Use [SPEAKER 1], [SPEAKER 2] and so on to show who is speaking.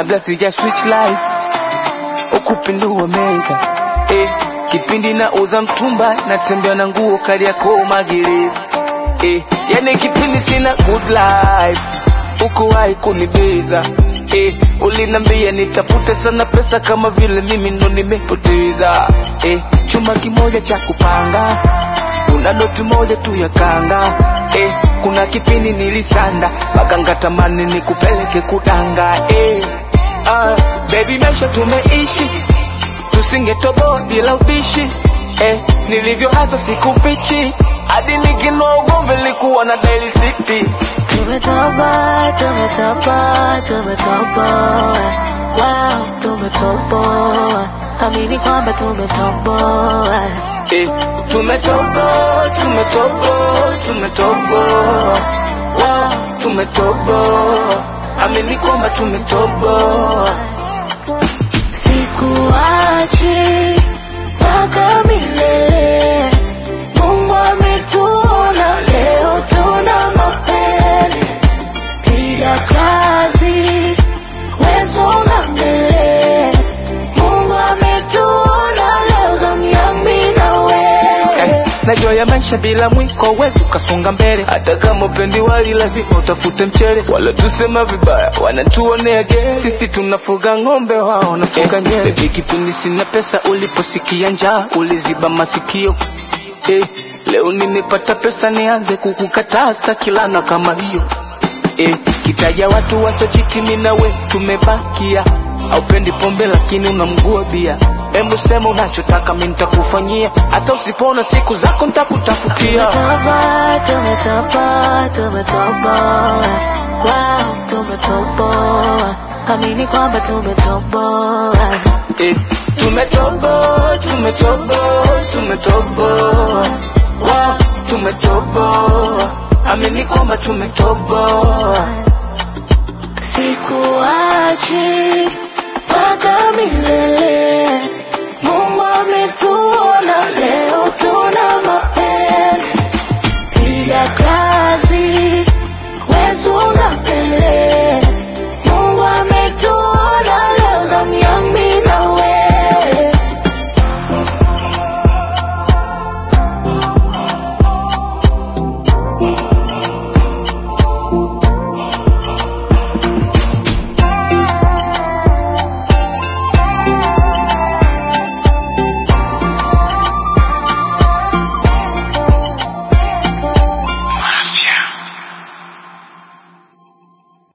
[SPEAKER 1] kabla sija switch life ukupindua meza. Kipindi na uza mtumba natembea na nguo kali yako magereza. Yani kipindi sina good life ukuwahi kunibeza. Ulinambia nitafute sana pesa kama vile mimi ndo nimepoteza. Chuma kimoja cha kupanga, una noti moja tu ya kanga. Kuna kipindi nilisanda maganga tamani nikupeleke kudanga. Baby maisha tumeishi tusingetoboa bila ubishi. Nilivyo haso sikufichi hadi nikinoa ugomvi likuwa na daily city.
[SPEAKER 2] Tumetoboa, tumetoboa, tumetoboa. Wow, tumetoboa. Amini kwamba tumetoboa.
[SPEAKER 1] Tumetoboa, tumetoboa, tumetoboa. Wow, tumetoboa. Amini kwamba tumetoboa.
[SPEAKER 2] Sikuachi mpaka milele. Mungu ametuona leo tuna mapele. Piga kazi wesonga mbele. Mungu ametuona leo zamu yangu mimi na wewe.
[SPEAKER 1] Najua ya maisha bila mwiko wezi ukasonga mbele. Hata kama upendi wali lazima utafute mchele. Wala tusema vibaya wanatuonea gere. Sisi tunafuga ngombe wao wanafuga nyele. Baby kipindi sina pesa uliposikia njaa uliziba masikio. Leo nimepata pesa nianze kukukataa stakilana kama hiyo. Kitaja watu wasochiti mimi na wewe tumebakia. Haupendi pombe lakini unamgua bia. Hebu sema unachotaka mimi nitakufanyia. Hata usipona siku zako nitakutafutia.
[SPEAKER 2] Tumetoboa, tumetoboa, tumetoboa. Wow, tumetoboa. Amini kwamba tumetoboa.
[SPEAKER 1] Tumetoboa, tumetoboa, tumetoboa. Wow, tumetoboa. Amini kwamba tumetoboa.
[SPEAKER 2] Sikuachi